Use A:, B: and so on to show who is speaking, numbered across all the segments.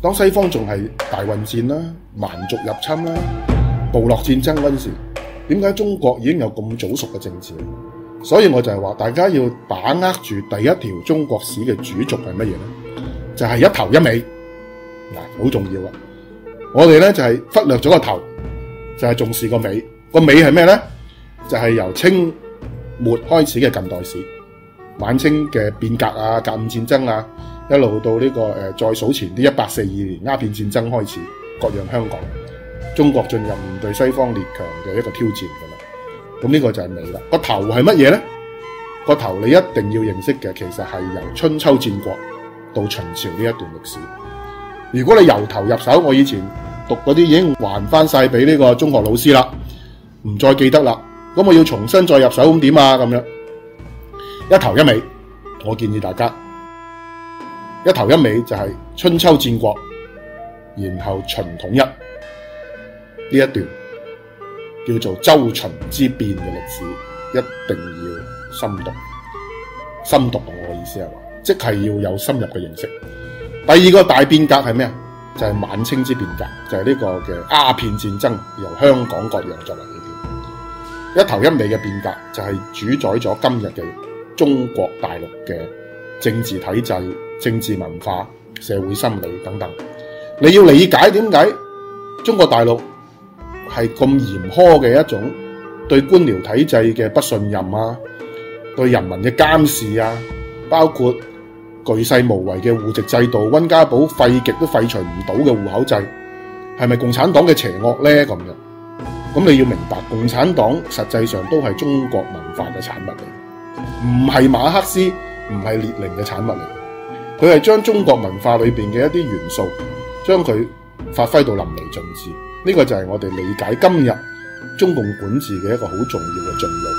A: 當西方仲係大混戰啦、蠻族入侵啦、部落戰爭嗰陣時，點解中國已經有咁早熟嘅政治？所以我就係話，大家要把握住第一條中國史嘅主軸係乜嘢呢？就係一頭一尾，嗱，好重要啊！我哋呢就係忽略咗個頭，就係重視個尾。個尾係咩呢？就係由清末開始嘅近代史，晚清嘅變革啊、甲午戰爭啊，一路到呢個再數前啲1842年鴉片戰爭開始，割讓香港，中國進入面對西方列強嘅一個挑戰㗎啦。咁呢個就係尾啦。個頭係乜嘢呢？個頭你一定要認識嘅，其實係由春秋戰國到秦朝呢一段歷史。如果你由頭入手，我以前讀嗰啲已經還翻晒俾呢個中學老師啦，唔再記得啦。咁我要重新再入手，咁點啊？咁樣一頭一尾，我建議大家一頭一尾就係春秋戰國，然後秦統一呢一段叫做周秦之變嘅歷史，一定要深讀。深讀我嘅意思係話，即係要有深入嘅認識。第二個大變革係咩啊？就係晚清之變革，就係呢個嘅鴉片戰爭，由香港割讓作為起點。一頭一尾嘅變革就係主宰咗今日嘅中國大陸嘅政治體制、政治文化、社會心理等等。你要理解點解中國大陸係咁嚴苛嘅一種對官僚體制嘅不信任啊，對人民嘅監視啊，包括巨細無遺嘅戶籍制度，溫家寶廢極都廢除唔到嘅戶口制，係咪共產黨嘅邪惡呢？咁你要明白，共產黨實際上都係中國文化嘅產物嚟，唔係馬克思，唔係列寧嘅產物嚟。佢係將中國文化裏邊嘅一啲元素，將佢發揮到淋漓盡致。呢個就係我哋理解今日中共管治嘅一個好重要嘅進路。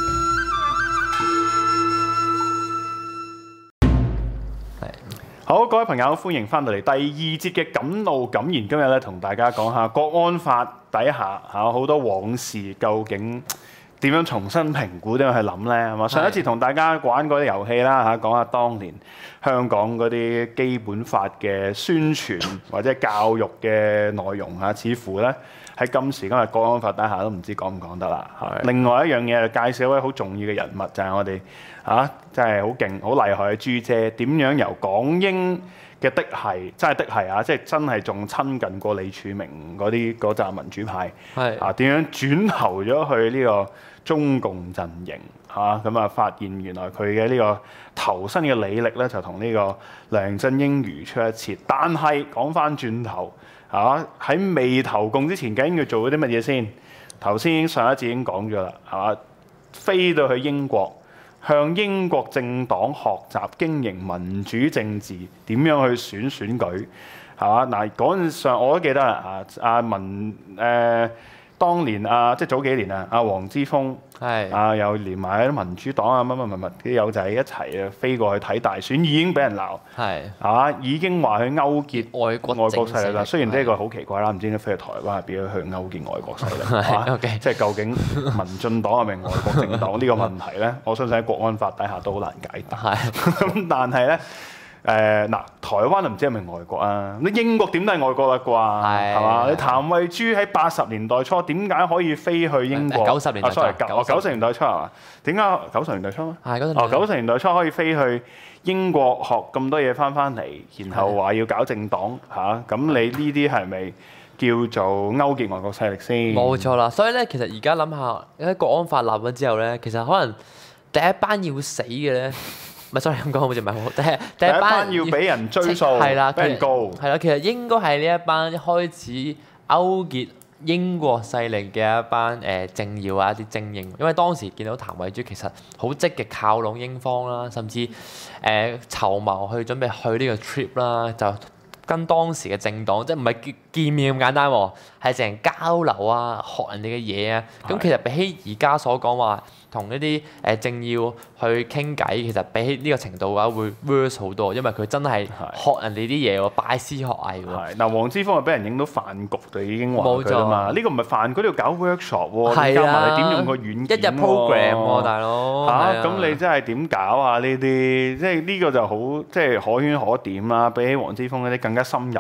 B: 好，各位朋友，歡迎翻到嚟第二節嘅敢怒敢言。今日咧同大家講下國安法底下好多往事究竟點樣重新評估，點樣去諗呢？係嘛？上一次同大家玩嗰啲遊戲啦，講下當年香港嗰啲基本法嘅宣傳或者教育嘅內容似乎呢喺今時今日國安法底下都唔知講唔講得啦。另外一樣嘢就介紹一位好重要嘅人物，就係我哋真係好勁、好厲害嘅朱姐，點樣由港英嘅嫡系，真係嫡系即係真係仲親近過李柱銘嗰紮民主派，點樣轉投咗去呢個中共陣營咁啊，發現原來佢嘅呢個投身嘅履歷咧，就同呢個梁振英如出一轍。但係講翻轉頭喺未投共之前，究竟要做咗啲乜嘢先？頭先上一節已經講咗啦，係嘛？飛到去英國，向英國政黨學習經營民主政治，點樣去選舉，係嘛？嗱，嗰陣上我都記得啦，當年即係早幾年黃之鋒又連埋啲民主黨乜啲友仔一齊飛過去睇大選，已經俾人鬧，已經話佢勾結外國勢力啦。雖然呢個好奇怪啦，唔知點解飛去台灣係變咗去勾結外國勢力，即係究竟民進黨係咪外國政黨呢個問題咧？我相信喺國安法底下都好難解答。咁但係咧。台灣就唔知係咪外國啊？你英國點都係外國啦啩，係嘛？你譚慧珠喺80年代初點解可以飛去英國
C: ？90年代初
B: ，90年代初係嘛？點解90年代初？90年代初可以飛去英國學咁多嘢翻嚟，然後話要搞政黨咁你呢啲係咪叫做勾結外國勢力先？
C: 冇錯啦，所以咧，其實而家諗下喺國安法立咗之後咧，其實可能第一班要死嘅咧。唔係，sorry咁講好似唔係好好。第一班
B: 要俾人追訴，係啦，俾人告。
C: 係啦，其實應該係呢一班一開始勾結英國勢力嘅一班政要一啲精英。因為當時見到譚慧珠其實好積極靠攏英方啦，甚至籌謀去準備去呢個 trip 啦，就跟當時嘅政黨即係唔係見面咁簡單喎，係成日交流學人哋嘅嘢啊。咁其實比起而家所講話。同一啲政要去傾偈，其實比起呢個程度嘅話，會 worse 好多，因為佢真係學人哋啲嘢喎，拜師學藝喎。嗱，
B: 黃之鋒又俾人影到飯局就已經話佢啦嘛。呢個唔係飯局，呢度搞 workshop 喎，加埋你點用個軟件，
C: 一日 program 喎，大佬。
B: 咁你真係點搞啊？呢啲即係呢個就好，即係可圈可點啦。比起黃之鋒嗰啲更加深入。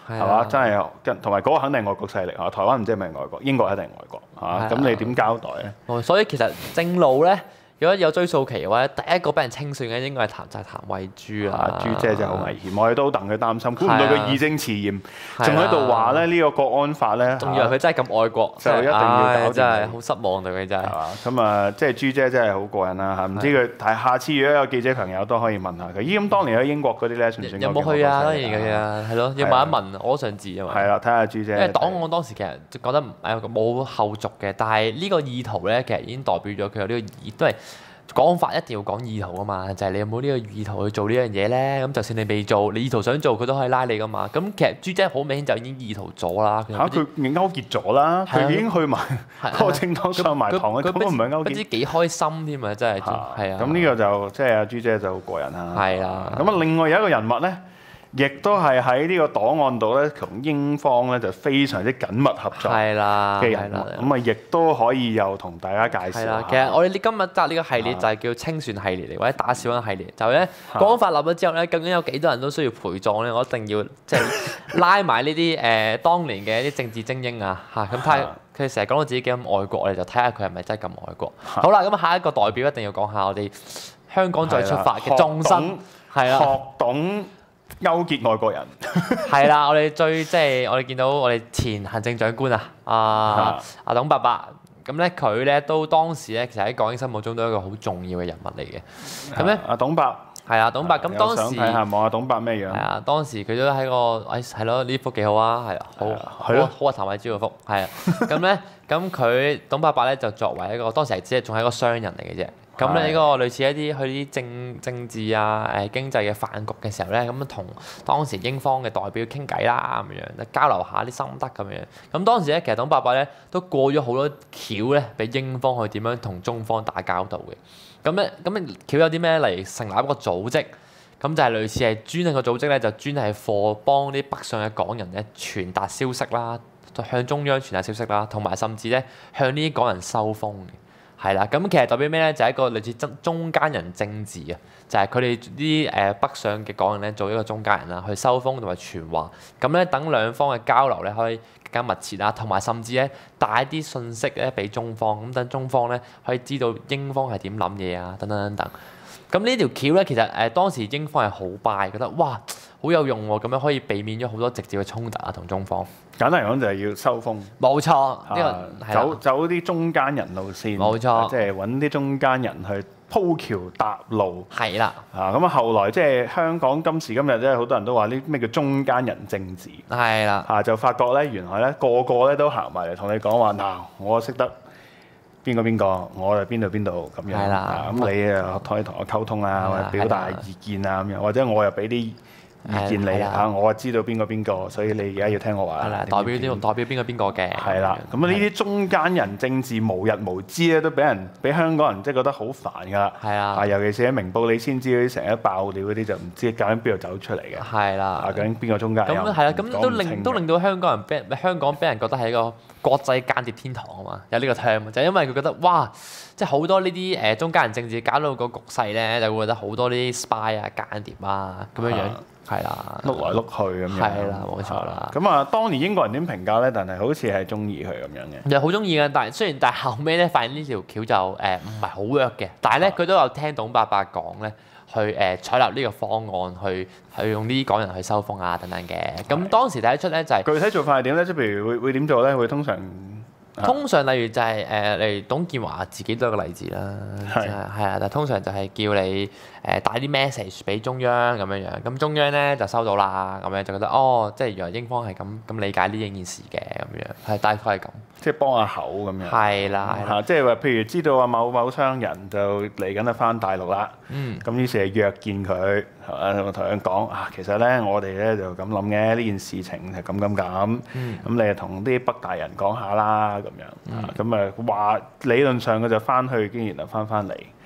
C: 係
B: 係嘛？真係同埋嗰個肯定係外國勢力啊！台灣唔知係咪外國，英國一定係外國嚇。咁你點交代咧？
C: 所以其實正路咧，如果有追溯期嘅話，第一個俾人清算嘅應該係譚慧珠啦。
B: 朱姐真係好危險，我哋都戥佢擔心，估唔到佢義正辭嚴，仲喺度話咧呢個國安法咧，
C: 仲以為佢真係咁愛國，
B: 就一定要搞掂
C: 真係好失望對佢真係。
B: 咁啊，即係朱姐真係好過癮啦嚇！唔知佢，但係下次如果有記者朋友都可以問下佢。咦，咁當年喺英國嗰啲咧，算唔算
C: 有冇去啊？當然嘅啊，係咯，要問一問，我都想知啊嘛。
B: 係啦，睇下朱姐。
C: 因為檔案當時其實覺得冇後續嘅，但係呢個意圖咧，其實已經代表咗佢有呢個意，都係。講法一定要講意圖啊嘛，就係你有冇呢個意圖去做呢樣嘢咧？咁就算你未做，你意圖想做，佢都可以拉你噶嘛。咁其實朱姐好明顯就已經意圖咗啦。
B: 佢勾結咗啦，佢已經去埋嗰個政黨上埋堂，佢根本唔係勾結。
C: 不知幾開心添啊！真係係啊。
B: 咁呢個就即係阿朱姐就好過癮啦。
C: 係啊。
B: 咁啊，另外有一個人物咧。亦都係喺呢個檔案度咧，同英方咧就非常之緊密合作嘅人物，咁啊亦都可以又同大家介紹下。
C: 其實我哋今日揸呢個系列就係叫清算系列嚟，或者打小人系列。就咧國安法立咗之後咧，究竟有幾多人都需要陪葬咧？我一定要即係拉埋呢啲當年嘅一啲政治精英啊嚇，咁睇下佢成日講到自己幾咁愛國，我哋就睇下佢係咪真係咁愛國。好啦，咁下一個代表一定要講下我哋香港再出發嘅眾生，係啦，
B: 學懂勾結外國人
C: 係啦，我哋即係我哋見到我哋前行政長官阿董伯伯，咁咧佢咧都當時咧其實喺港英心目中都係一個好重要嘅人物嚟嘅。咁咧
B: 阿董伯
C: 係啊，董伯咁當時
B: 睇下望下董伯咩樣？
C: 係啊，當時佢都喺個係咯，呢幅幾好啊，係好啊，譚慧珠嗰幅係啊。咁佢董伯伯咧就作為一個當時係只係仲係一個商人嚟嘅啫。咁咧呢個類似一啲去啲政治啊經濟嘅飯局嘅時候咧，咁同當時英方嘅代表傾偈啦，咁樣交流下啲心得咁樣。咁當時咧其實董伯伯咧都過咗好多橋咧，俾英方去點樣同中方打交道嘅。咁橋有啲咩？例如成立一個組織，咁就係類似係專係個組織咧，就專係幫啲北上嘅港人咧傳達消息啦，向中央傳達消息啦，同埋甚至咧向呢啲港人收風嘅。係啦，咁其實代表咩咧？就係一個類似中間人政治啊，就係佢哋啲北上嘅港人咧，做一個中間人啦，去收風同埋傳話。咁咧，等兩方嘅交流咧，可以更加密切啦，同埋甚至咧帶啲信息咧俾中方，咁等中方咧可以知道英方係點諗嘢啊，等等等等。咁呢條橋咧，其實當時英方係好 buy，覺得哇好有用喎，咁樣可以避免咗好多直接嘅衝突啊，同中方。
B: 簡單嚟講就係要收風，
C: 冇錯，呢個
B: 走啲中間人路線，
C: 冇錯，
B: 即係揾啲中間人去鋪橋搭路。
C: 係啦，
B: 咁啊後來即係香港今時今日咧，好多人都話呢咩叫中間人政治。
C: 係啦，
B: 就發覺咧，原來咧個個咧都行埋嚟同你講話，嗱我識得邊個，我係邊度咁樣。
C: 係啦，
B: 咁你啊可以同我溝通啊，或者表達意見啊咁樣，或者我又俾啲意見你嚇，我知道邊個，所以你而家要聽我話。
C: 係啦，代表邊個嘅。
B: 係啦，咁啊呢啲中間人政治無日無之咧，都俾香港人即係覺得好煩㗎啦。
C: 係啊，
B: 尤其是喺明報你先知嗰啲成日爆料嗰啲，就唔知究竟邊度走出嚟嘅。
C: 係啦，
B: 究竟邊個中間人？
C: 咁係啦，咁都令到香港俾人覺得係一個國際間諜天堂啊嘛，有呢個 term 就係因為佢覺得哇，即係好多呢啲中間人政治搞到個局勢咧，就會覺得好多啲 spy 啊、間諜啊咁樣樣。係啦，
B: 碌來碌去咁樣。
C: 係啦，冇錯啦。
B: 咁啊，當年英國人點評價咧？但係好似係中意佢咁樣嘅。
C: 又好中意嘅，但係後尾咧發現呢條橋就唔係好 work 嘅。但係咧佢都有聽董伯伯講咧，去採納呢個方案去用呢啲港人去收風啊等等嘅。咁當時睇得出咧就係
B: 具體做法係點咧？即係譬如會點做咧？會通常
C: 例如就係例如董建華自己都有個例子啦，係啊，但係通常就係叫你帶啲 message 俾中央咁樣樣，咁中央咧就收到啦，咁樣就覺得即係原來英方係咁理解呢件事嘅咁樣，係大概係咁，
B: 即係幫下口咁樣。
C: 係啦，
B: 即係話譬如知道啊某商人就嚟緊啊翻大陸啦，咁於是係約見佢，係嘛，同佢講其實咧我哋咧就咁諗嘅，呢件事情係咁，咁你就同啲北大人講下啦咁樣，咁話理論上佢就翻去，竟然就翻嚟。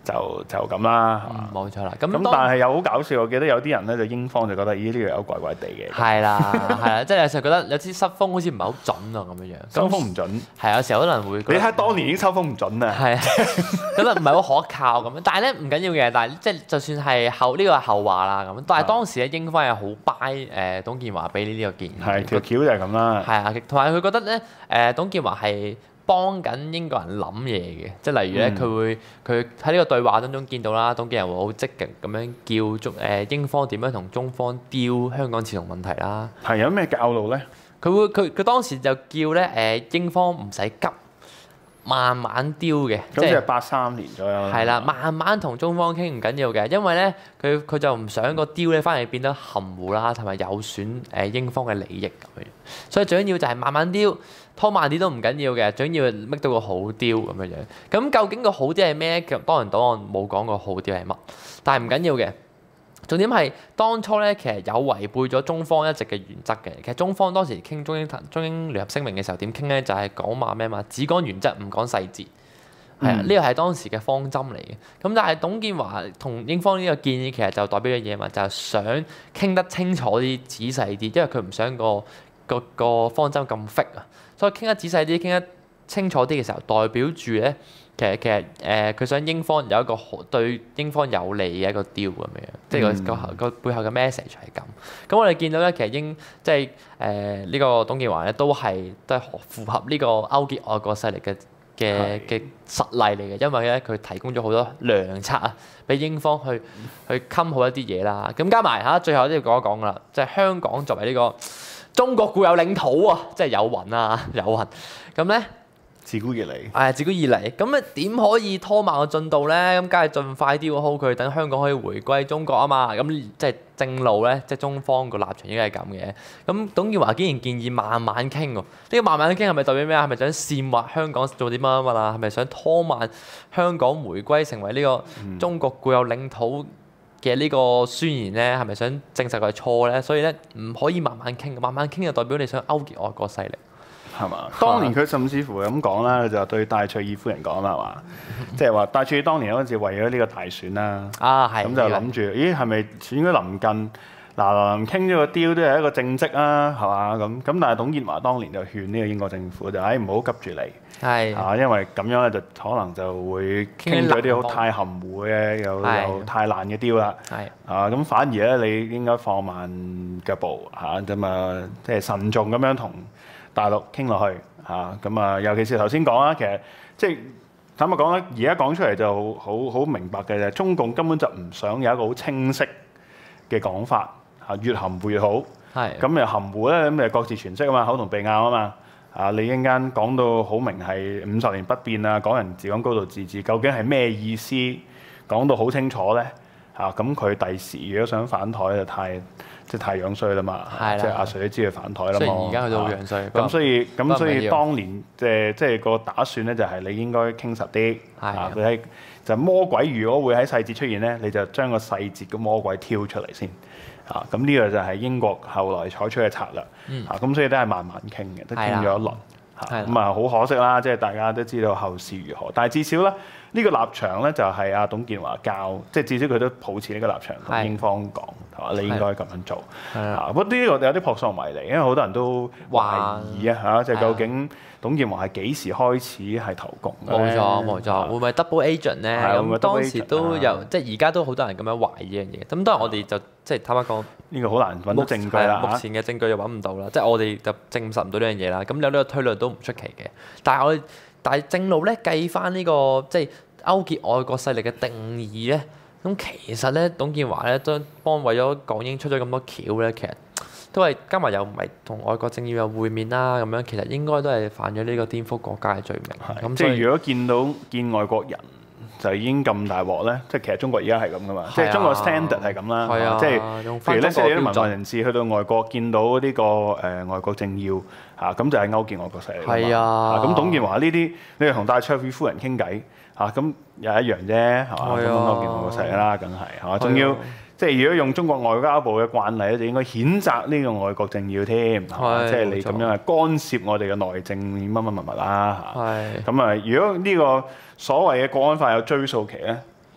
B: 就咁啦，係嘛？
C: 冇錯啦。
B: 咁但係又好搞笑，我記得有啲人咧就英方就覺得，咦呢個有怪怪地嘅。
C: 係啦，係啦，即係有時候覺得有啲失風好似唔係好準啊咁樣樣。
B: 收風唔準。
C: 係有時候可能會
B: 你睇當年已經收風唔準啊。
C: 係啊，覺得唔係好可靠咁樣。但係咧唔緊要嘅，但係即係就算係呢個係後話啦咁。但係當時咧英方係好 buy 董建華俾呢個建議。
B: 係條橋就係咁啦。
C: 係啊，同埋佢覺得咧董建華係幫緊英國人諗嘢嘅，即係例如咧，佢喺呢個對話當中見到啦，董建華會好積極咁樣叫英方點樣同中方調香港前途問題啦。
B: 係有咩教路咧？
C: 佢當時就叫咧英方唔使急，慢慢調嘅，
B: 即係83年左右。
C: 係啦，慢慢同中方傾唔緊要嘅，因為咧佢就唔想個調咧反而變得含糊啦，同埋有損英方嘅利益咁樣。所以最緊要就係慢慢調。拖慢啲都唔緊要嘅，最緊要搣到個好雕咁樣樣。咁究竟個好雕係咩？當然檔案冇講過好雕係乜，但係唔緊要嘅。重點係當初咧，其實有違背咗中方一直嘅原則嘅。其實中方當時傾中英聯合聲明嘅時候點傾咧，就係講話咩嘛，只講原則唔講細節。係啊，呢個係當時嘅方針嚟嘅。咁但係董建華同英方呢個建議其實就代表咗嘢嘛，就係想傾得清楚啲、仔細啲，因為佢唔想個方針咁 fix 啊。所以傾得仔細啲、傾得清楚啲嘅時候，代表住咧，其實佢想英方有一個對英方有利嘅一個 deal 咁樣，即係個背後嘅 message 係咁。咁我哋見到咧，其實即係呢個董建華咧都係符合呢個勾結外國勢力嘅實例嚟嘅，因為咧佢提供咗好多良策啊，俾英方去冚好一啲嘢啦。咁加埋最後都要講一講噶啦，即係香港作為呢個中國固有領土啊，即係有雲啊，有雲。咁咧，
B: 自古以嚟，
C: 自古以嚟，咁點可以拖慢個進度咧？咁梗係盡快啲好佢，等香港可以回歸中國啊嘛。咁即係正路咧，即係中方個立場應該係咁嘅。咁董建華竟然建議慢慢傾喎，呢個慢慢傾係咪代表咩啊？係咪想煽惑香港做啲乜啊？係咪想拖慢香港回歸成為呢個中國固有領土嘅呢個宣言咧？係咪想證實佢係錯咧？所以咧唔可以慢慢傾，慢慢傾就代表你想勾結外國勢力。
B: 係嘛？當年佢甚至乎咁講啦，就對戴卓爾夫人講啦，係嘛？即係話戴卓爾當年嗰陣時為咗呢個大選啦，咁就諗住，咦係咪選舉臨近嗱傾咗個 deal 都係一個政績啊，係嘛咁？但係董建華當年就勸呢個英國政府就唔好急住嚟，因為咁樣咧就可能就會傾咗啲好太含糊嘅又太爛嘅 deal 啦，咁反而咧你應該放慢腳步咁啊，即係慎重咁樣同大陸傾落去咁啊，尤其是頭先講啦，其實即係坦白講咧，而家講出嚟就好明白嘅，就係中共根本就唔想有一個好清晰嘅講法越含糊越好。咁又含糊咧，咁就各自詮釋啊嘛，口同鼻拗啊嘛。你一陣間講到好明係50年不變啊，港人治港高度自治，究竟係咩意思？講到好清楚咧咁佢第時如果想反台就太樣衰啦嘛，即係阿 Sir 都知佢反台啦嘛。雖然
C: 而家佢都好樣衰，
B: 咁所以當年即係個打算咧，就係你應該傾實啲佢就魔鬼如果會喺細節出現咧，你就將個細節嘅魔鬼挑出嚟先咁呢個就係英國後來採取嘅策略咁所以都係慢慢傾嘅，都傾咗一輪咁好可惜啦，即係大家都知道後事如何，但係至少咧呢個立場咧就係阿董建華即係至少佢都抱持呢個立場同英方講係嘛，你應該咁樣做不過呢個有啲撲朔迷離，因為好多人都懷疑即係究竟董建華係幾時開始係投共嘅？
C: 冇錯，會唔會 double agent 咧？咁當時都有，即係而家都好多人咁樣懷疑呢樣嘢。咁當然我哋就即係坦白講，
B: 呢個好難揾到證據啦。
C: 目前嘅證據又揾唔到啦，即係我哋就證實唔到呢樣嘢啦。咁有呢個推論都唔出奇嘅。但係正路咧計翻呢個即係勾結外國勢力嘅定義咧，咁其實咧董建華咧都為咗港英出咗咁多橋咧，其實都係加埋又唔係同外國政要有會面啦，咁樣其實應該都係犯咗呢個顛覆國家嘅罪名。咁
B: 即係如果見外國人就已經咁大鑊咧，即係其實中國而家係咁噶嘛，即係中國 standard 係咁啦，即係譬如咧，即係啲民運人士去到外國見到呢個外國政要咁就係勾結外國勢力啦。咁董建華呢啲，你係同戴卓爾夫人傾偈咁又一樣啫，係嘛？咁勾結外國勢力啦，梗係嘛？仲要。即係如果用中國外交部嘅慣例咧，就應該譴責呢個外國政要添，即係你咁樣係干涉我哋嘅內政乜物啦咁啊，如果呢個所謂嘅國安法有追溯期咧，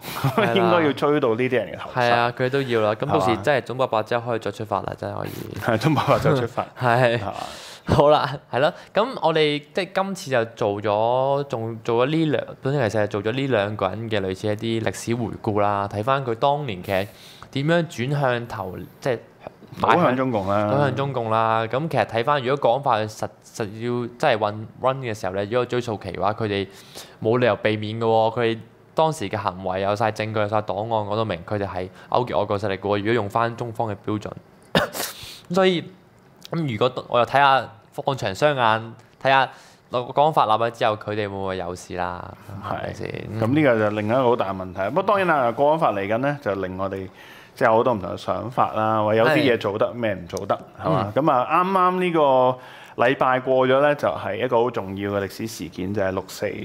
C: 啦
B: 應該要追到呢啲人嘅頭
C: 係啊，佢都要啦。咁到時
B: 係嘛
C: 真係總伯伯之後可以再出發啦，真係可以。
B: 髮，中伯伯就出發，
C: 係
B: 係嘛？
C: 好啦，係咯。咁我哋即係今次就仲做咗呢兩，本身其實係做咗呢兩個人嘅類似一啲歷史回顧啦。睇翻佢當年其實點樣轉向頭，即係
B: 倒向中共啦，
C: 走向中共啦。咁其實睇翻，如果講法實要真係run 嘅時候咧，如果追溯期嘅話，佢哋冇理由避免嘅喎。佢哋當時嘅行為有晒證據、有晒檔案講到明，佢哋係勾結外國勢力嘅喎。如果用翻中方嘅標準，所以如果我又睇下放長雙眼，睇下講法立咗之後，佢哋會唔會有事啦？係咪先？
B: 咁呢個就另一個好大嘅問題。不過當然啦，國安法嚟緊咧，就令我哋即係有好多唔同嘅想法啦。話有啲嘢做得，咩唔做得，係嘛？咁啊，啱啱呢個禮拜過咗咧，就係一個好重要嘅歷史事件，就係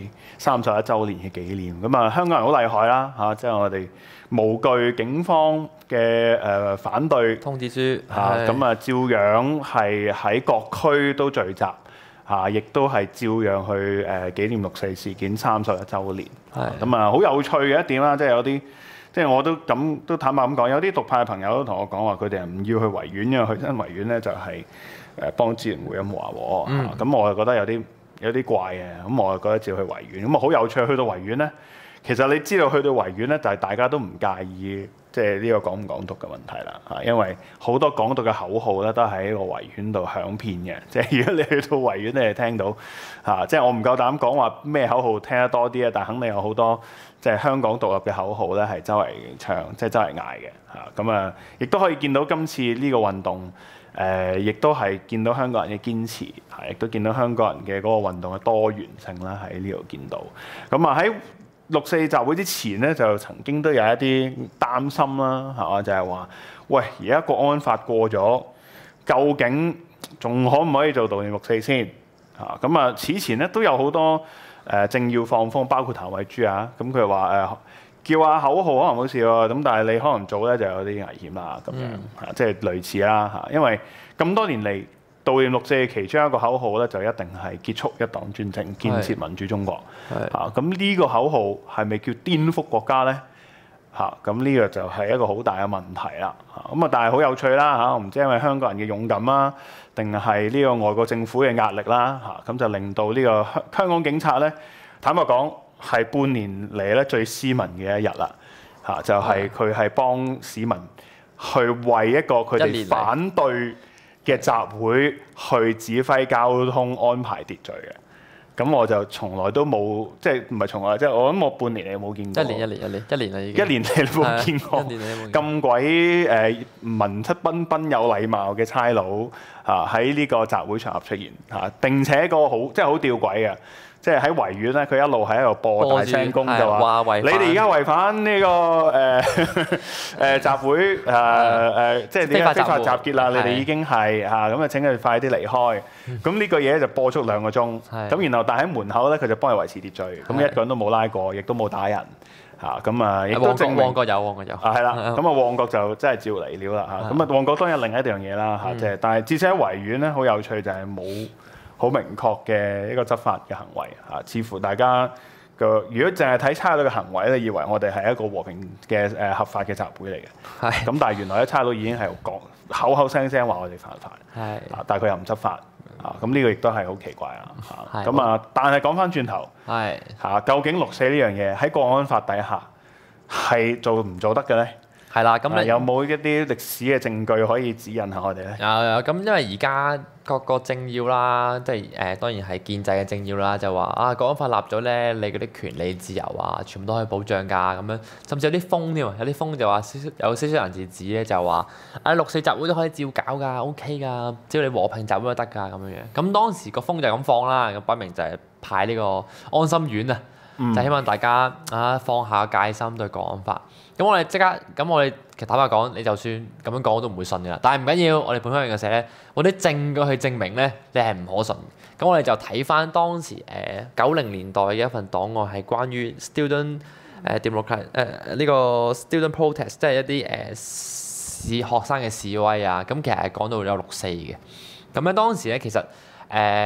B: 6·4·31週年嘅紀念。咁啊，香港人好厲害啦嚇，即係我哋無懼警方嘅反對
C: 通知書
B: 嚇，咁啊照樣係喺各區都聚集。亦都係照樣去紀念6·4事件31週年。咁啊，好有趣嘅一點啦，即係有啲，即係我都坦白咁講，有啲獨派嘅朋友都同我講話，佢哋係唔要去維園，因為去親維園咧就係幫支聯會咁話喎。咁我就覺得有啲怪嘅，咁我就覺得照去維園。咁啊好有趣，去到維園咧，其實你知道去到維園咧，就係大家都唔介意。即係呢個港唔港獨嘅問題啦嚇，因為好多港獨嘅口號咧都喺個維園度響遍嘅。即係如果你去到維園，你係聽到嚇，即係我唔夠膽講話咩口號聽得多啲啊，但係肯定有好多即係香港獨立嘅口號咧係周圍唱，即係周圍嗌嘅嚇。咁啊，亦都可以見到今次呢個運動亦都係見到香港人嘅堅持嚇，亦都見到香港人嘅嗰個運動嘅多元性啦喺呢度見到。咁啊喺6·4集會之前咧，就曾經都有一啲擔心啦，係嘛？就係話，喂，而家國安法過咗，究竟仲可唔可以做悼念6·4先？咁啊，此前咧都有好多政要放風，包括譚慧珠啊，咁佢話叫下口號可能冇事喎，咁但係你可能做咧就有啲危險啦，咁樣即係類似啦嚇，因為咁多年嚟。悼念6·4其中一個口號咧，就一定係結束一黨專政、建設民主中國。咁呢個口號係咪叫顛覆國家咧？咁呢個就係一個好大嘅問題啦。咁啊，但係好有趣啦嚇，我唔知係因為香港人嘅勇敢啦，定係呢個外國政府嘅壓力啦咁就令到呢個香港警察咧，坦白講係半年嚟咧最斯文嘅一日啦。就係佢係幫市民去為一個佢哋反對嘅集會去指揮交通安排秩序嘅，咁我就從來都冇，即係唔係從來，即係我諗我半年嚟冇見過。一年啦已經。1年嚟冇見過咁鬼文質彬彬有禮貌嘅差佬喺呢個集會場合出現並且個好即係好吊詭嘅。即係喺維園咧，佢一路喺度播大聲公就話：你哋而家違反呢個集會即係啲非法集結啦！你哋已經係咁啊！請佢哋快啲離開。咁呢個嘢就播足2個鐘。咁然後但喺門口咧，佢就幫佢維持秩序。咁一個人都冇拉過，亦都冇打人。咁啊，亦都證明旺角有。係啦，咁啊旺角就真係照嚟料啦嚇。咁啊旺角當然另一樣嘢啦嚇，即係但係至少喺維園咧，好有趣就係冇好明確嘅一個執法嘅行為似乎大家如果淨係睇差佬嘅行為咧，以為我哋係一個和平嘅合法嘅集會嚟嘅。咁但係原來咧差佬已經係講口口聲聲話我哋犯法。但係佢又唔執法。咁呢個亦都係好奇怪啦。咁啊，但係講翻轉頭，究竟6·4呢樣嘢喺國安法底下係做唔做得嘅咧？係啦，咁有冇一啲歷史嘅證據可以指引下我哋咧？
C: 有，咁因為而家各個政要啦，即係當然係建制嘅政要啦，就話國安法立咗咧，你嗰啲權利自由啊，全部都可以保障㗎咁樣，甚至有啲風添啊，有啲風就話有少少人字指咧，就話6·4集會都可以照搞㗎 ，OK 㗎，只要你和平集會都得㗎咁樣樣。咁當時個風就係咁放啦，咁擺明就係派呢個安心丸啊，就希望大家放下戒心對國安法。咁我哋其實坦白講，你就算咁樣講我都唔會信㗎啦。但係唔緊要，我哋本香港嘅社咧，我啲證據去證明咧，你係唔可信。咁我哋就睇翻當時90年代嘅一份檔案，係關於 student democrat 呢個 student protest， 即係一啲學生嘅示威啊。咁其實係講到有6·4嘅。咁咧當時咧其實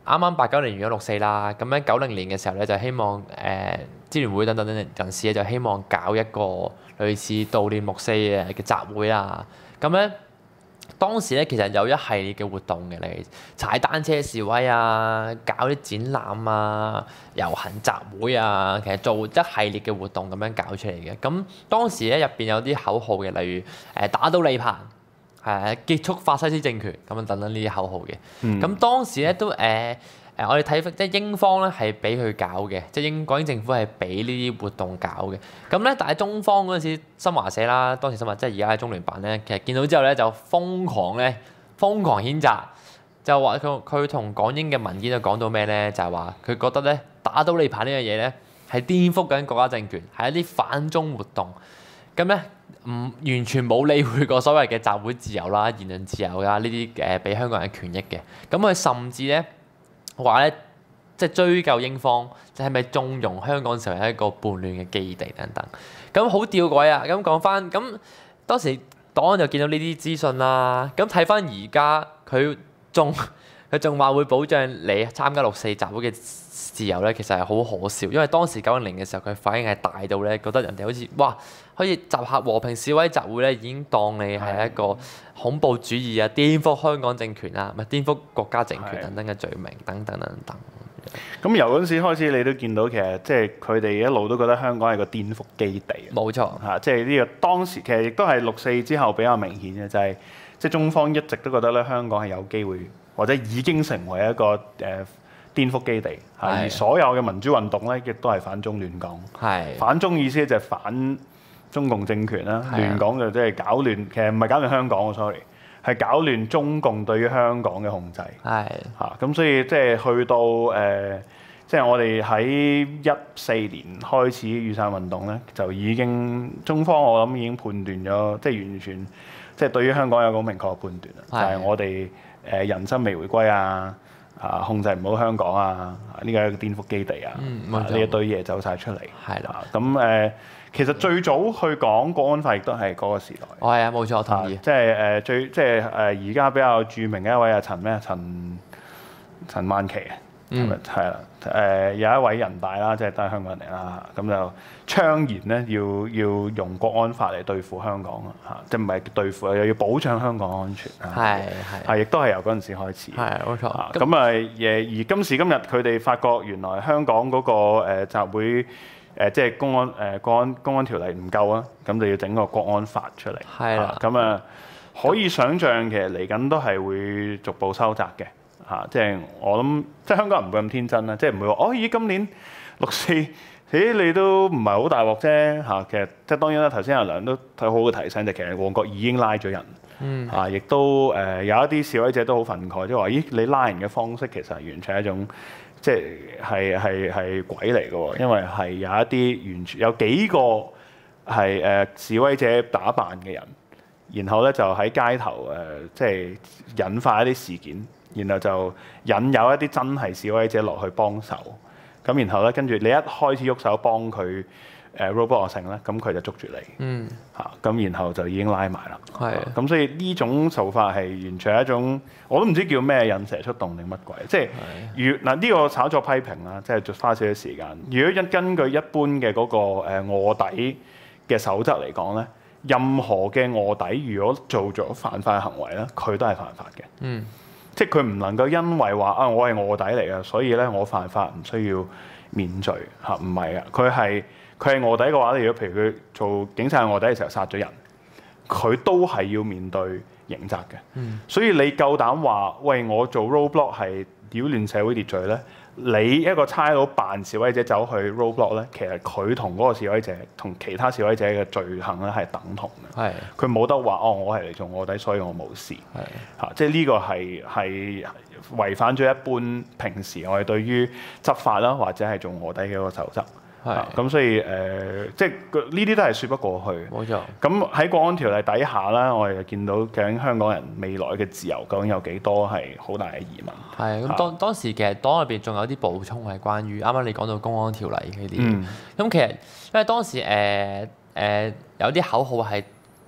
C: 啱89年完咗6·4啦，咁喺90年嘅時候咧就希望支聯會等等人士咧就希望搞一個類似悼念6·4嘅集會啊，咁咧。當時咧其實有一系列嘅活動嘅，例如踩單車示威啊、搞啲展覽啊、遊行集會啊，其實做一系列嘅活動咁樣搞出嚟嘅。咁當時咧入邊有啲口號嘅，例如打倒李鵬，結束法西斯政權咁樣等等呢啲口號嘅。咁當時咧都我哋睇即係英方咧係俾佢搞嘅，即係港英政府係俾呢啲活動搞嘅。咁咧，但係中方嗰陣時新華社啦，當時新華即係而家嘅中聯辦咧，其實見到之後咧就瘋狂譴責，就話佢同港英嘅文件就講到咩咧，就係話佢覺得咧打倒李鵬呢樣嘢咧係顛覆緊國家政權，係一啲反中活動。咁咧完全冇理會過所謂嘅集會自由啦、言論自由啦呢啲俾香港人嘅權益嘅。咁佢甚至咧話咧，即係追究英方，就係咪縱容香港成為一個叛亂嘅基地等等。咁好弔詭啊！咁講翻，咁當時檔案就見到呢啲資訊啦。咁睇翻而家佢仲話會保障你參加6·4集會嘅自由咧，其實係好可笑。因為當時90年嘅時候，佢反應係大到咧，覺得人哋好似哇，可以集合和平示威集會咧，已經當你係一個恐怖主義啊、顛覆香港政權啊、顛覆國家政權等等嘅罪名等等等等。
B: 咁由嗰陣時開始，你都見到其實即係佢哋一路都覺得香港係個顛覆基地。
C: 冇錯
B: 嚇，即係呢個當時其實亦都係6·4之後比較明顯嘅，就係即係中方一直都覺得咧香港係有機會或者已經成為一個顛覆基地，而所有嘅民主運動咧亦都係反中亂港。反中意思就係反中共政權啦，亂港就即係搞亂，其實唔係搞亂香港 sorry， 係搞亂中共對於香港嘅控制。咁所以即係去到即係我哋喺14年開始雨傘運動咧，就已經中方我諗已經判斷咗，即係完全即係對於香港有個明確嘅判斷啦，就係我哋人心未回歸啊！控制唔好香港啊！呢個係一個顛覆基地啊！呢一堆嘢走晒出嚟。咁其實最早去講國安法亦都係嗰個時代。
C: 係啊，冇錯，我同意。
B: 即係而家比較著名嘅一位阿陳曼琪啊，係啦。有一位人大啦，即係都係香港人嚟啦。咁就倡言咧，要用國安法嚟對付香港啊！即係唔係對付，又要保障香港安全啊！亦都係由嗰陣時開始。
C: 冇錯。
B: 咁而今時今日佢哋發覺原來香港嗰個集會即係公安條例唔夠啊，咁就要整個國安法出嚟。咁可以想像其實嚟緊都係會逐步收窄嘅。即係我諗，即係香港人唔會咁天真啦，即係唔會話咦今年6·4，你都唔係好大鑊啫。其實即係當然啦，頭先阿梁都睇好嘅提醒，就其實旺角已經拉咗人，亦都有一啲示威者都好憤慨，即係話你拉人嘅方式其實係完全係一種即係鬼嚟嘅喎，因為係有一啲完全有幾個係示威者打扮嘅人，然後咧就喺街頭即係引發一啲事件。然後就引誘一啲真係示威者落去幫手，咁然後咧跟住你一開始喐手幫佢roadblock 成咧，咁佢就捉住你，咁然後就已經拉埋啦。咁所以呢種做法係完全係一種我都唔知叫咩引蛇出洞定乜鬼，即係呢個炒作批評啦，即係花少少時間。如果根據一般嘅嗰個臥底嘅守則嚟講咧，任何嘅臥底如果做咗犯法嘅行為咧，佢都係犯法嘅。即係佢唔能夠因為話我係臥底嚟嘅，所以咧我犯法唔需要免罪嚇，唔係啊！佢係臥底嘅話咧，如果譬如佢做警察臥底嘅時候殺咗人，佢都係要面對刑責嘅。所以你夠膽話喂，我做 roadblock 係擾亂社會秩序咧？你一個差佬扮示威者走去 roadblock 咧，其實佢同嗰個示威者同其他示威者嘅罪行咧係等同嘅。佢冇得話我係嚟做臥底，所以我冇事。即係呢個係違反咗一般平時我哋對於執法啦，或者係做臥底嘅一個守則。咁所以即係呢啲都係説不過去。冇錯。咁喺國安條例底下啦，我哋就見到究竟香港人未來嘅自由究竟有幾多係好大嘅疑問。
C: 咁當時其實黨入邊仲有啲補充係關於啱啱你講到公安條例嗰啲。咁其實因為當時有啲口號係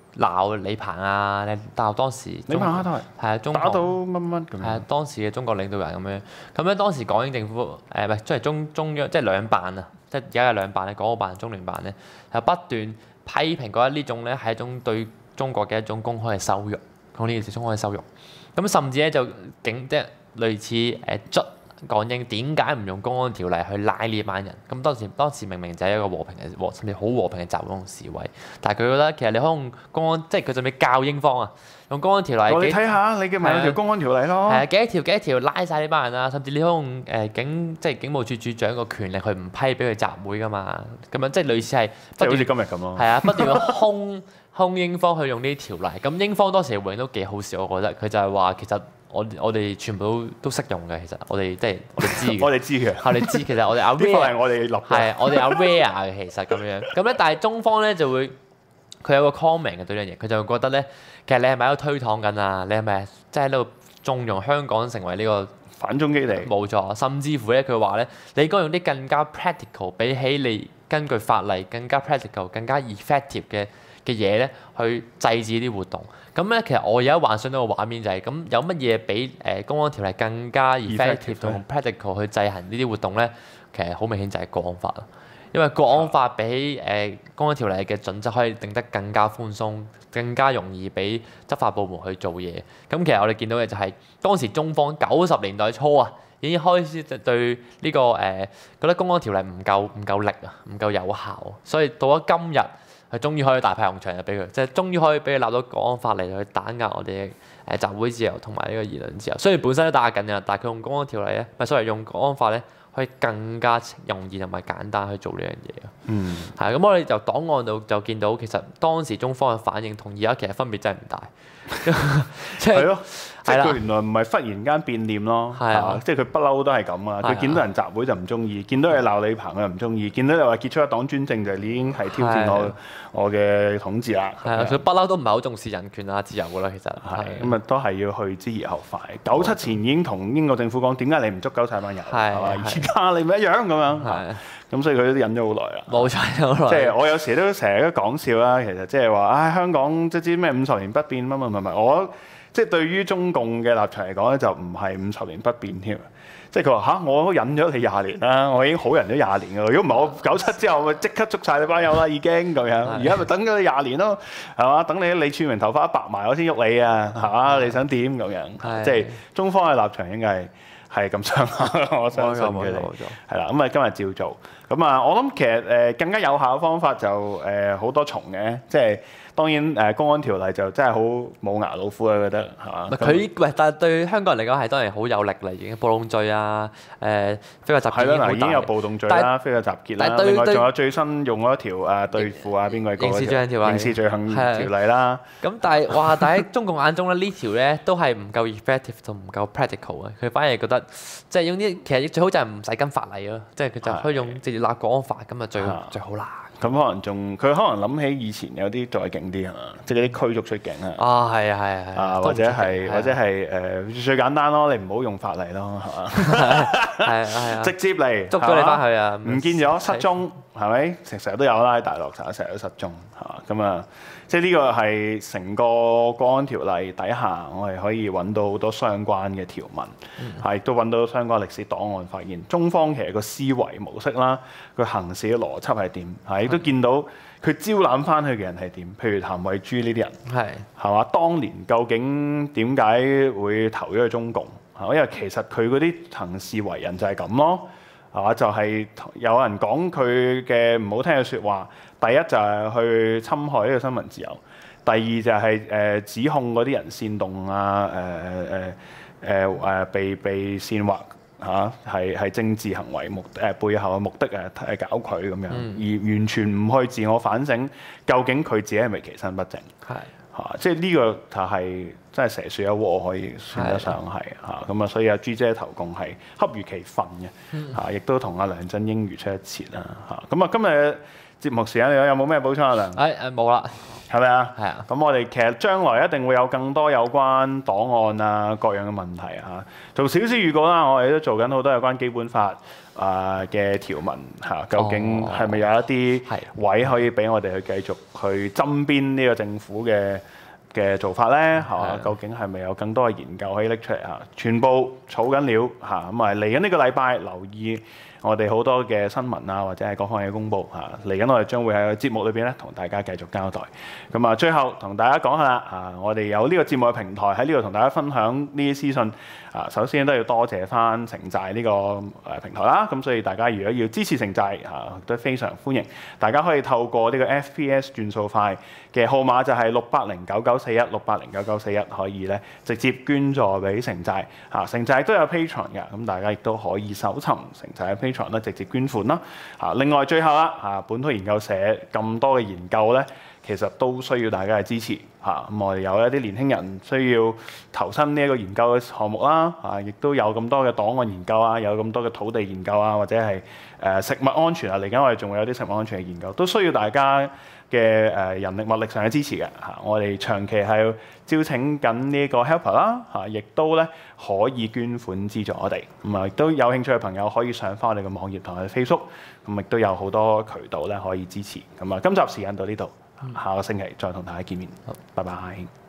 C: 鬧李鵬啊，鬧當時
B: 李鵬下台
C: 係啊，中
B: 打到乜乜咁
C: 係啊
B: 樣，，
C: 當時嘅中國領導人咁樣。咁咧當時港英政府唔係即係中央即係兩辦啊，即係而家有兩辦咧，港澳辦、中聯辦咧，係不斷批評覺得呢種咧係一種對中國嘅一種公開嘅羞辱，講呢件事公開嘅羞辱。咁甚至咧就即係類似捽港英點解唔用公安條例去拉呢班人？咁當時明明就係一個和平嘅甚至好和平嘅集會同示威，但係佢覺得其實你可以用公安，即係佢準備教英方啊，用公安條例
B: 我哋睇下你嘅咪有條公安條例咯
C: 係。啊，幾多條拉晒呢班人啊！甚至你可以用即係警務處處長個權力去唔批俾佢集會噶嘛？咁樣即係類似係
B: 即係好似
C: 不斷
B: 今日咁咯。
C: 係啊，不斷去兇英方去用呢啲條例。咁英方當時嘅回應都幾好笑，我覺得佢就係話其實我哋全部都識用嘅，其實我哋知嘅，
B: 我哋知嘅，
C: 我哋知其實我哋
B: 呢個
C: aware
B: 係我哋立嘅。
C: 係我哋 aware 嘅其實咁樣。咁咧，但係中方咧就會佢有個 comment 嘅對呢樣嘢，佢就會覺得咧，其實你係咪喺度推搪緊啊？你係咪即係喺度縱容香港成為呢個
B: 反中基地。
C: 冇錯？甚至乎咧，佢話咧，你應該用啲更加 practical，比起你根據法例更加 practical、更加 effective 嘅嘢咧，去制止啲活動。咁咧，其實我而家幻想到個畫面就係、咁，有乜嘢比公安條例更加 effective 同 practical 去制衡呢啲活動咧？其實好明顯就係國安法啦。因為國安法比起公安條例嘅準則可以定得更加寬鬆，更加容易俾執法部門去做嘢。咁其實我哋見到嘅就係、當時中方90年代初啊，已經開始對呢、個覺得公安條例唔夠力啊，唔夠有效，所以到咗今日，佢終於可以大派用場就俾佢，即係終於可以俾佢立到國安法嚟去打壓我哋嘅集會自由同埋呢個言論自由。雖然本身都打壓緊嘅，但係佢用公安條例咧，用國安法咧，可以更加容易同埋簡單去做呢樣嘢啊。
B: 嗯，
C: 係咁，我哋就檔案度就見到其實當時中方嘅反應同而家其實分別真係唔大，即係
B: 係咯，即係
C: 係啦
B: 佢原來唔係忽然間變臉咯，
C: 係啊
B: 即係佢不嬲都係咁啊！
C: 係啊
B: 佢見到人集會就唔中意，見到你鬧李鵬佢又唔中意，見到你話結束一黨專政就已經係挑戰
C: 係啊
B: 我嘅統治啦。
C: 係啊，佢不嬲都唔係好重視人權啊自由噶啦，其實
B: 係咁啊，都係要去之而後快。97前已經同英國政府講，點解你唔捉鳩晒班人？
C: 係
B: 係嘛？
C: 係
B: 而家你咪一樣咁樣。
C: 係
B: 咁所以佢都忍咗好耐啦。
C: 冇錯好耐。
B: 即係我有時都成日都講笑啦，其實即係話，唉，香港即係知咩50年不變乜乜乜乜，我即係對於中共嘅立場嚟講咧，就唔係50年不變添。即係佢話嚇，我都忍咗你20年啦，我已經好忍咗20年㗎啦。如果唔係我97之後，咪即刻捉晒你班友啦，已經咁樣。而家咪等咗你20年咯，係嘛？等你李柱銘頭髮一白埋，我先喐你啊，係嘛？你想點咁樣？即係中方嘅立場應該係咁上下，我相信佢哋係啦。咁啊，今日照做。咁啊，我諗其實更加有效嘅方法就好多重嘅，即係當然公安條例就真係好冇牙老虎啊，覺得係嘛？
C: 但係對香港人嚟講係當然好有力啦，已經暴動罪啊，非法集結
B: 係啦，嗱已經有暴動罪啦，非法集結啦，另外仲有最新用嗰條對付邊個
C: 刑事罪行條例、
B: 刑事罪行條例啦。
C: 咁但係喺中共眼中咧，呢條咧都係唔夠 effective 同唔夠 practical 啊！佢反而覺得即係用啲其實最好就係唔使跟法例咯，即係佢就可以用直接立國安法咁啊最好啦。
B: 咁可能佢可能諗起以前有啲再勁啲係嘛，即係嗰啲驅逐出境啊。
C: 啊，係啊，
B: 或者係最簡單咯，你唔好用法例咯，係嘛？
C: 係
B: 直接嚟
C: 捉咗你翻去啊！
B: 唔見咗失蹤係咪？成日都有啦，喺大陸成日都失蹤係咁啊，即係呢個係成個國安條例底下，我係可以揾到好多相關嘅條文，係都揾到相關歷史檔案，發現中方其實個思維模式啦，佢行事嘅邏輯係點，係亦都見到佢招攬翻去嘅人係點，譬如譚慧珠呢啲人係嘛？當年究竟點解會投咗去中共？因為其實佢嗰啲行事為人就係咁咯，係嘛？就係有人講佢嘅唔好聽嘅説話，第一就係去侵害呢個新聞自由，第二就係指控嗰啲人煽動啊被煽惑嚇係政治行為背後嘅目的搞佢咁樣，而完全唔去自我反省，究竟佢自己係咪其身不正？即係呢個就係真係蛇鼠一窩，可以算得上係嚇咁啊！所以阿朱姐投共係恰如其分嘅亦都同阿梁振英如出一轍啦嚇。咁啊，今日節目時間你有冇咩補充啊？梁？
C: 冇啦。
B: 係咪啊？
C: 係啊。
B: 咁我哋其實將來一定會有更多有關檔案啊各樣嘅問題啊。做少少預告啦，我哋都做緊好多有關基本法嘅條文嚇，究竟係咪有一啲位可以俾我哋去繼續去針砭呢個政府嘅做法咧？係嘛？究竟係咪有更多嘅研究可以拎出嚟嚇？全部儲緊料嚇，咁啊嚟緊呢個禮拜留意我哋好多嘅新聞啊，或者係各方面嘅公佈嚇。嚟緊我哋將會喺個節目裏邊咧同大家繼續交代。咁啊，最後同大家講下啦，我哋有呢個節目嘅平台喺呢度同大家分享呢啲資訊。首先都要多謝翻城寨呢個平台啦。咁所以大家如果要支持城寨都非常歡迎。大家可以透過呢個 FPS 轉數快嘅號碼就係68099416809941，可以咧直接捐助俾城寨城寨都有 Patreon 嘅，咁大家亦都可以搜尋城寨嘅 Patreon 咧直接捐款啦。另外最後啦本土研究社咁多嘅研究咧，其實都需要大家嘅支持咁我哋有一啲年輕人需要投身呢一個研究嘅項目啦亦都有咁多嘅檔案研究有咁多嘅土地研究或者係食物安全嚟緊我哋仲會有啲食物安全嘅研究，都需要大家嘅人力物力上嘅支持嘅我哋長期係招請緊呢個 helper 啦亦都咧可以捐款資助我哋，咁亦都有興趣嘅朋友可以上翻我哋嘅網頁同我哋 Facebook， 咁亦都有好多渠道咧可以支持。咁今集時間到呢度。下個星期再同大家見面，拜拜。